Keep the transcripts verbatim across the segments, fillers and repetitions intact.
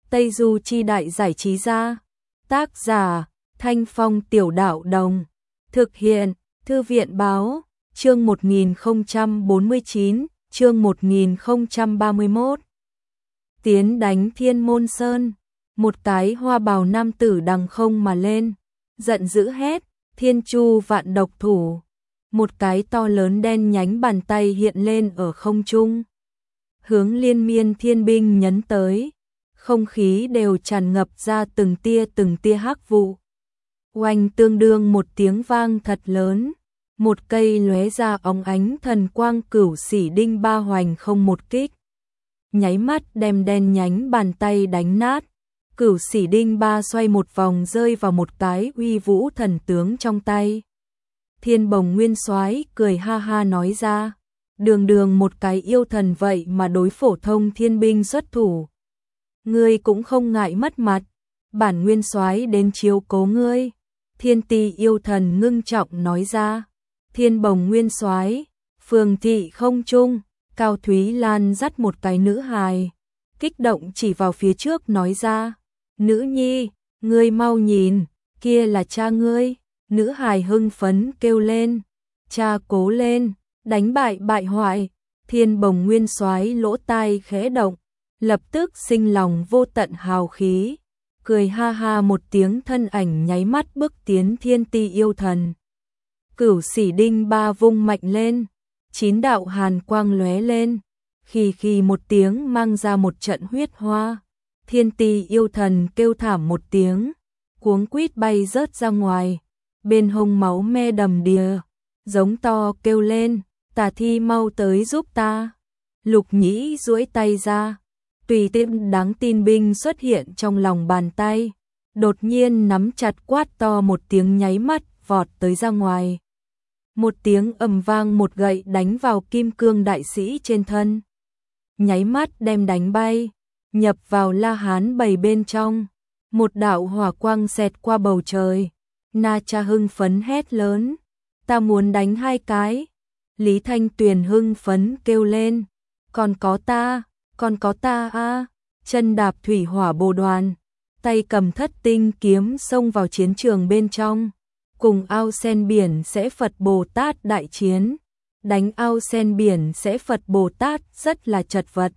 Tây Du Chi Đại Giải Trí Gia. Tác giả Thanh Phong Tiểu Đạo Đồng. Thực hiện Thư viện Báo. Chương một nghìn không trăm bốn mươi chín, chương một nghìn không trăm ba mươi mốt. Tiến đánh Thiên Môn Sơn. Một cái hoa bào nam tử đằng không mà lên, giận dữ hét, Thiên Chu Vạn Độc Thủ. Một cái to lớn đen nhánh bàn tay hiện lên ở không trung, hướng liên miên thiên binh nhấn tới, không khí đều tràn ngập ra từng tia từng tia hắc vụ. Oanh, tương đương một tiếng vang thật lớn, một cây lóe ra óng ánh thần quang cửu xỉ đinh ba hoành không một kích, nháy mắt đem đen nhánh bàn tay đánh nát. Cửu xỉ đinh ba xoay một vòng rơi vào một cái uy vũ thần tướng trong tay. Thiên Bồng Nguyên Soái cười ha ha nói ra, đường đường một cái yêu thần vậy mà đối phổ thông thiên binh xuất thủ. Ngươi cũng không ngại mất mặt, bản Nguyên Soái đến chiếu cố ngươi. Thiên Ti yêu thần ngưng trọng nói ra. Thiên Bồng Nguyên Soái, phường thị không trung, Cao Thúy Lan dắt một cái nữ hài, kích động chỉ vào phía trước nói ra, nữ nhi, ngươi mau nhìn, kia là cha ngươi. Nữ hài hưng phấn kêu lên, cha cố lên, đánh bại bại hoại. Thiên Bồng Nguyên Soái lỗ tai khẽ động, lập tức sinh lòng vô tận hào khí, cười ha ha một tiếng, thân ảnh nháy mắt bước tiến Thiên Ti yêu thần. Cửu xỉ đinh ba vung mạnh lên, chín đạo hàn quang lóe lên, khì khì một tiếng mang ra một trận huyết hoa. Thiên Ti yêu thần kêu thảm một tiếng, cuống quýt bay rớt ra ngoài, bên hông máu me đầm đìa, giống to kêu lên, Tà Thi mau tới giúp ta. Lục Nhĩ duỗi tay ra, tùy tiện đáng tin binh xuất hiện trong lòng bàn tay, đột nhiên nắm chặt quát to một tiếng, nháy mắt vọt tới ra ngoài. Một tiếng ầm vang, một gậy đánh vào kim cương đại sĩ trên thân, nháy mắt đem đánh bay, nhập vào La Hán bầy bên trong. Một đạo hỏa quang xẹt qua bầu trời. Na Cha hưng phấn hét lớn, ta muốn đánh hai cái. Lý Thanh Tuyền hưng phấn kêu lên, còn có ta, còn có ta a. Chân đạp thủy hỏa bồ đoàn, tay cầm thất tinh kiếm xông vào chiến trường bên trong, cùng Ao Sen Biển Sẽ Phật Bồ Tát đại chiến. Đánh Ao Sen Biển Sẽ Phật Bồ Tát rất là chật vật.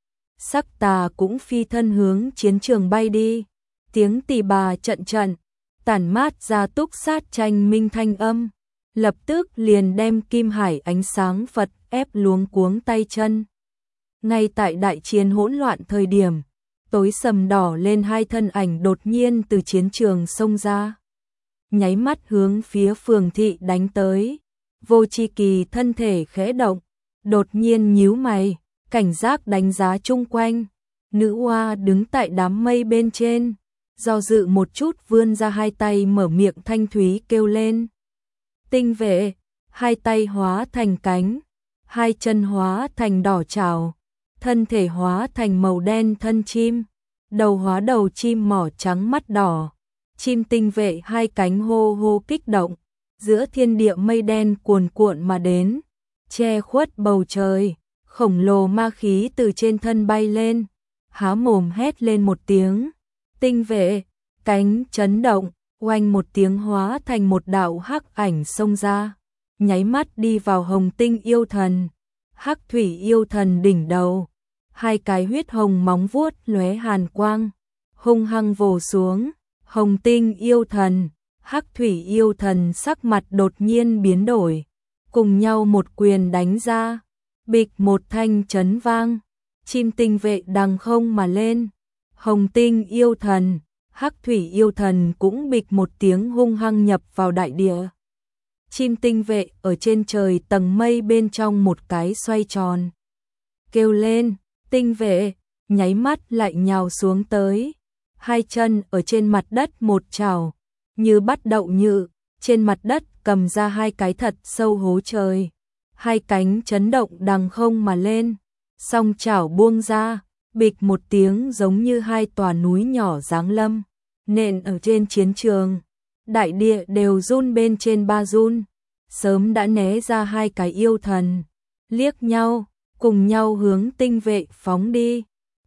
Sắc Tà cũng phi thân hướng chiến trường bay đi, tiếng tỳ bà trận trận, tản mát ra túc sát tranh minh thanh âm, lập tức liền đem Kim Hải ánh sáng Phật ép luống cuống tay chân. Ngay tại đại chiến hỗn loạn thời điểm, tối sầm đỏ lên hai thân ảnh đột nhiên từ chiến trường xông ra, nháy mắt hướng phía phường thị đánh tới. Vô Chi Kỳ thân thể khẽ động, đột nhiên nhíu mày, cảnh giác đánh giá chung quanh. Nữ oa đứng tại đám mây bên trên, do dự một chút vươn ra hai tay, mở miệng thanh thúy kêu lên, tinh vệ. Hai tay hóa thành cánh, hai chân hóa thành đỏ trảo, thân thể hóa thành màu đen thân chim, đầu hóa đầu chim mỏ trắng mắt đỏ. Chim tinh vệ hai cánh hô hô kích động, giữa thiên địa mây đen cuồn cuộn mà đến, che khuất bầu trời. Khổng lồ ma khí từ trên thân bay lên, há mồm hét lên một tiếng, tinh vệ. Cánh chấn động, oanh một tiếng hóa thành một đạo hắc ảnh xông ra, nháy mắt đi vào Hồng Tinh yêu thần. Hắc thủy yêu thần đỉnh đầu, hai cái huyết hồng móng vuốt lóe hàn quang, hung hăng vồ xuống. Hồng Tinh yêu thần, Hắc thủy yêu thần sắc mặt đột nhiên biến đổi, cùng nhau một quyền đánh ra, bịch một thanh chấn vang, chim tinh vệ đằng không mà lên. Hồng Tinh yêu thần, Hắc thủy yêu thần cũng bịch một tiếng hung hăng nhập vào đại địa. Chim tinh vệ ở trên trời tầng mây bên trong một cái xoay tròn, kêu lên, tinh vệ, nháy mắt lại nhào xuống tới, hai chân ở trên mặt đất một chảo, như bắt đậu nhự, trên mặt đất cầm ra hai cái thật sâu hố trời. Hai cánh chấn động đằng không mà lên, song chảo buông ra, bịch một tiếng giống như hai tòa núi nhỏ giáng lâm, nện ở trên chiến trường. Đại địa đều run bên trên ba run, sớm đã né ra hai cái yêu thần, liếc nhau, cùng nhau hướng tinh vệ phóng đi.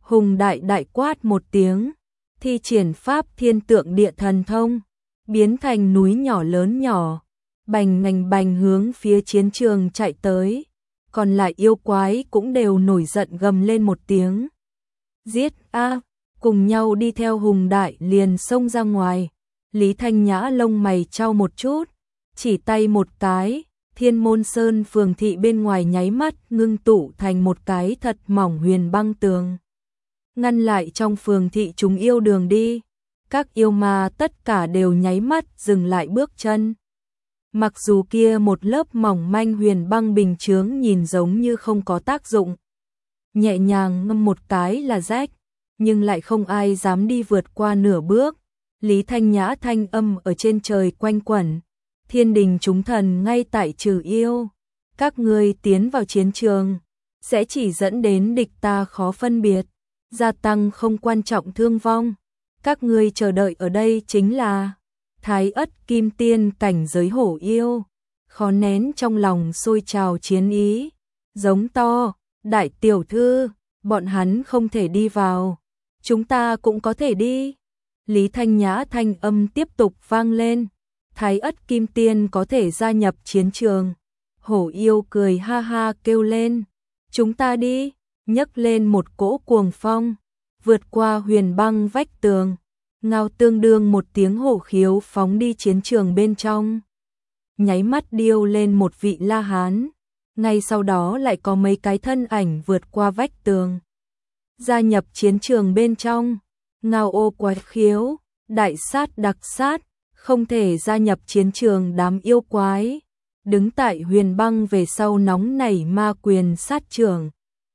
Hùng đại đại quát một tiếng, thi triển pháp thiên tượng địa thần thông, biến thành núi nhỏ lớn nhỏ, bành ngành bành hướng phía chiến trường chạy tới, còn lại yêu quái cũng đều nổi giận gầm lên một tiếng. Giết a, cùng nhau đi theo Hùng đại liền xông ra ngoài. Lý Thanh Nhã lông mày trao một chút, chỉ tay một cái, Thiên Môn Sơn phường thị bên ngoài nháy mắt ngưng tụ thành một cái thật mỏng huyền băng tường, ngăn lại trong phường thị chúng yêu đường đi. Các yêu ma tất cả đều nháy mắt dừng lại bước chân. Mặc dù kia một lớp mỏng manh huyền băng bình chướng nhìn giống như không có tác dụng, nhẹ nhàng ngâm một cái là rách, nhưng lại không ai dám đi vượt qua nửa bước. Lý Thanh Nhã thanh âm ở trên trời quanh quẩn, thiên đình chúng thần ngay tại trừ yêu, các ngươi tiến vào chiến trường, sẽ chỉ dẫn đến địch ta khó phân biệt, gia tăng không quan trọng thương vong, các ngươi chờ đợi ở đây chính là Thái Ất Kim Tiên cảnh giới hổ yêu, khó nén trong lòng sôi trào chiến ý, giống to, đại tiểu thư, bọn hắn không thể đi vào, chúng ta cũng có thể đi. Lý Thanh Nhã thanh âm tiếp tục vang lên, Thái Ất Kim Tiên có thể gia nhập chiến trường. Hổ yêu cười ha ha kêu lên, chúng ta đi, nhấc lên một cỗ cuồng phong, vượt qua huyền băng vách tường, ngao tương đương một tiếng hổ khiếu phóng đi chiến trường bên trong. Nháy mắt điêu lên một vị La Hán, ngay sau đó lại có mấy cái thân ảnh vượt qua vách tường, gia nhập chiến trường bên trong. Ngao ô quái khiếu, đại sát đặc sát, không thể gia nhập chiến trường đám yêu quái, đứng tại huyền băng về sau nóng nảy ma quyền sát trưởng,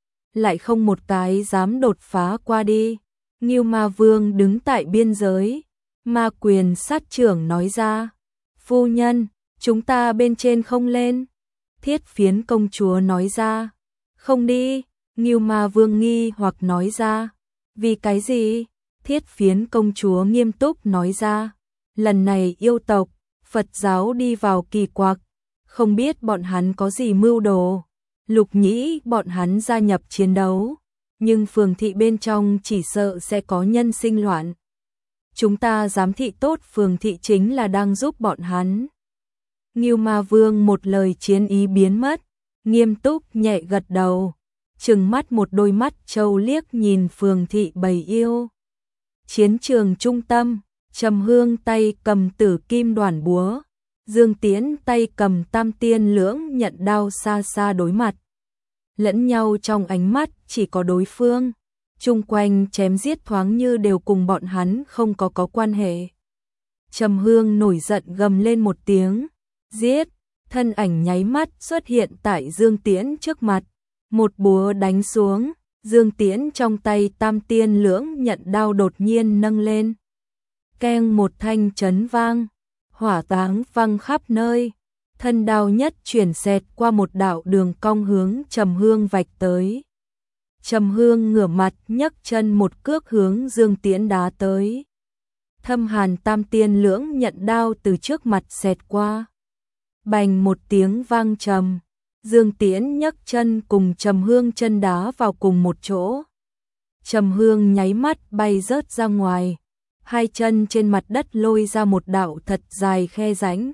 lại không một cái dám đột phá qua đi. Ngưu Ma Vương đứng tại biên giới, ma quyền sát trưởng nói ra, phu nhân, chúng ta bên trên không lên. Thiết Phiến công chúa nói ra, không đi. Ngưu Ma Vương nghi hoặc nói ra, vì cái gì? Thiết Phiến công chúa nghiêm túc nói ra, lần này yêu tộc, Phật giáo đi vào kỳ quặc, không biết bọn hắn có gì mưu đồ. Lục nhĩ bọn hắn gia nhập chiến đấu, nhưng phường thị bên trong chỉ sợ sẽ có nhân sinh loạn. Chúng ta giám thị tốt phường thị chính là đang giúp bọn hắn. Ngưu Ma Vương một lời chiến ý biến mất, nghiêm túc nhẹ gật đầu, trừng mắt một đôi mắt trâu liếc nhìn phường thị bầy yêu. Chiến trường trung tâm, Trầm Hương tay cầm tử kim đoản búa, Dương Tiễn tay cầm tam tiên lưỡng nhận đao xa xa đối mặt. Lẫn nhau trong ánh mắt chỉ có đối phương, chung quanh chém giết thoáng như đều cùng bọn hắn không có có quan hệ. Trầm Hương nổi giận gầm lên một tiếng, giết, thân ảnh nháy mắt xuất hiện tại Dương Tiễn trước mặt, một búa đánh xuống. Dương Tiễn trong tay tam tiên lưỡng nhận đao đột nhiên nâng lên. Keng một thanh chấn vang, hỏa táng văng khắp nơi, thân đao nhất chuyển xẹt qua một đạo đường cong hướng Trầm Hương vạch tới. Trầm Hương ngửa mặt nhấc chân một cước hướng Dương Tiễn đá tới. Thâm hàn tam tiên lưỡng nhận đao từ trước mặt xẹt qua. Bành một tiếng vang trầm. Dương Tiễn nhấc chân cùng Trầm Hương chân đá vào cùng một chỗ. Trầm Hương nháy mắt bay rớt ra ngoài, hai chân trên mặt đất lôi ra một đạo thật dài khe rãnh.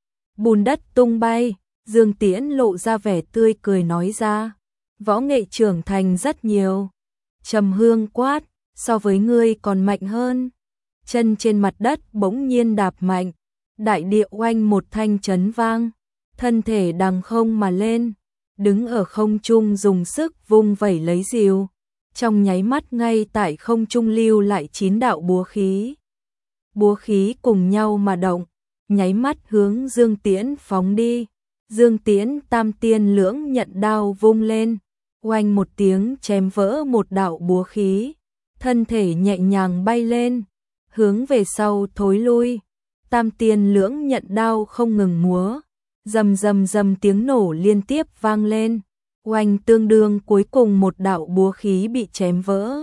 Bùn đất tung bay, Dương Tiễn lộ ra vẻ tươi cười nói ra, võ nghệ trưởng thành rất nhiều. Trầm Hương quát, so với ngươi còn mạnh hơn. Chân trên mặt đất bỗng nhiên đạp mạnh, đại địa oanh một thanh chấn vang. Thân thể đằng không mà lên, đứng ở không trung dùng sức vung vẩy lấy rìu, trong nháy mắt ngay tại không trung lưu lại chín đạo búa khí. Búa khí cùng nhau mà động, nháy mắt hướng Dương Tiễn phóng đi. Dương Tiễn tam tiên lưỡng nhận đao vung lên, oanh một tiếng chém vỡ một đạo búa khí, thân thể nhẹ nhàng bay lên, hướng về sau thối lui. Tam tiên lưỡng nhận đao không ngừng múa, rầm rầm rầm tiếng nổ liên tiếp vang lên, oanh tương đương cuối cùng một đạo búa khí bị chém vỡ.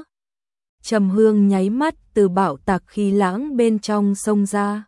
Trầm Hương nháy mắt từ bạo tạc khí lãng bên trong xông ra,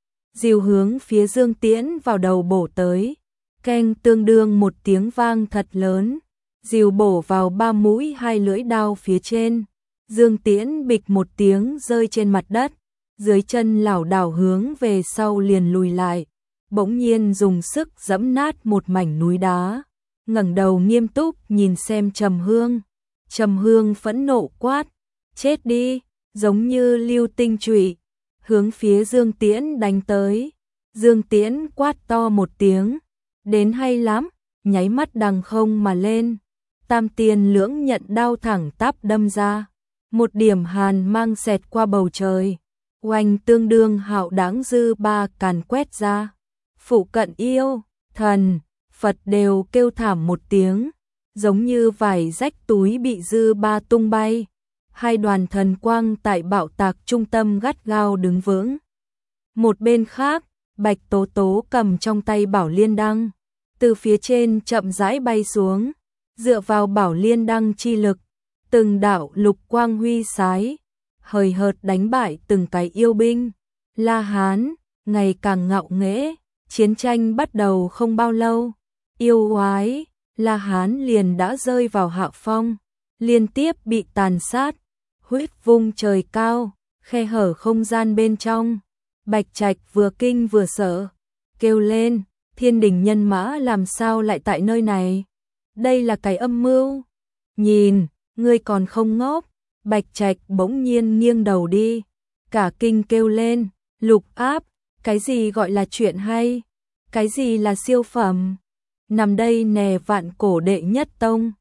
dìu hướng phía Dương Tiễn vào đầu bổ tới, keng tương đương một tiếng vang thật lớn, dìu bổ vào ba mũi hai lưỡi đao phía trên, Dương Tiễn bịch một tiếng rơi trên mặt đất, dưới chân lảo đảo hướng về sau liền lùi lại, bỗng nhiên dùng sức giẫm nát một mảnh núi đá, ngẩng đầu nghiêm túc nhìn xem Trầm Hương. Trầm Hương phẫn nộ quát, chết đi, giống như lưu tinh chủy, hướng phía Dương Tiễn đánh tới. Dương Tiễn quát to một tiếng, đến hay lắm, nháy mắt đằng không mà lên, tam tiền lưỡng nhận đao thẳng tắp đâm ra, một điểm hàn mang xẹt qua bầu trời, oanh tương đương hạo đáng dư ba càn quét ra. Phụ cận yêu, thần, Phật đều kêu thảm một tiếng, giống như vải rách túi bị dư ba tung bay. Hai đoàn thần quang tại bạo tạc trung tâm gắt gao đứng vững. Một bên khác, Bạch Tố Tố cầm trong tay Bảo Liên Đăng, từ phía trên chậm rãi bay xuống, dựa vào Bảo Liên Đăng chi lực, từng đạo lục quang huy sái, hời hợt đánh bại từng cái yêu binh. La Hán ngày càng ngạo nghễ, chiến tranh bắt đầu không bao lâu, yêu oái, La Hán liền đã rơi vào hạ phong, liên tiếp bị tàn sát, huyết vung trời cao, khe hở không gian bên trong. Bạch Trạch vừa kinh vừa sợ, kêu lên, thiên đình nhân mã làm sao lại tại nơi này? Đây là cái âm mưu. Nhìn, ngươi còn không ngốc. Bạch Trạch bỗng nhiên nghiêng đầu đi, cả kinh kêu lên, Lục Áp, cái gì gọi là chuyện hay? Cái gì là siêu phẩm? Nằm đây nè vạn cổ đệ nhất tông,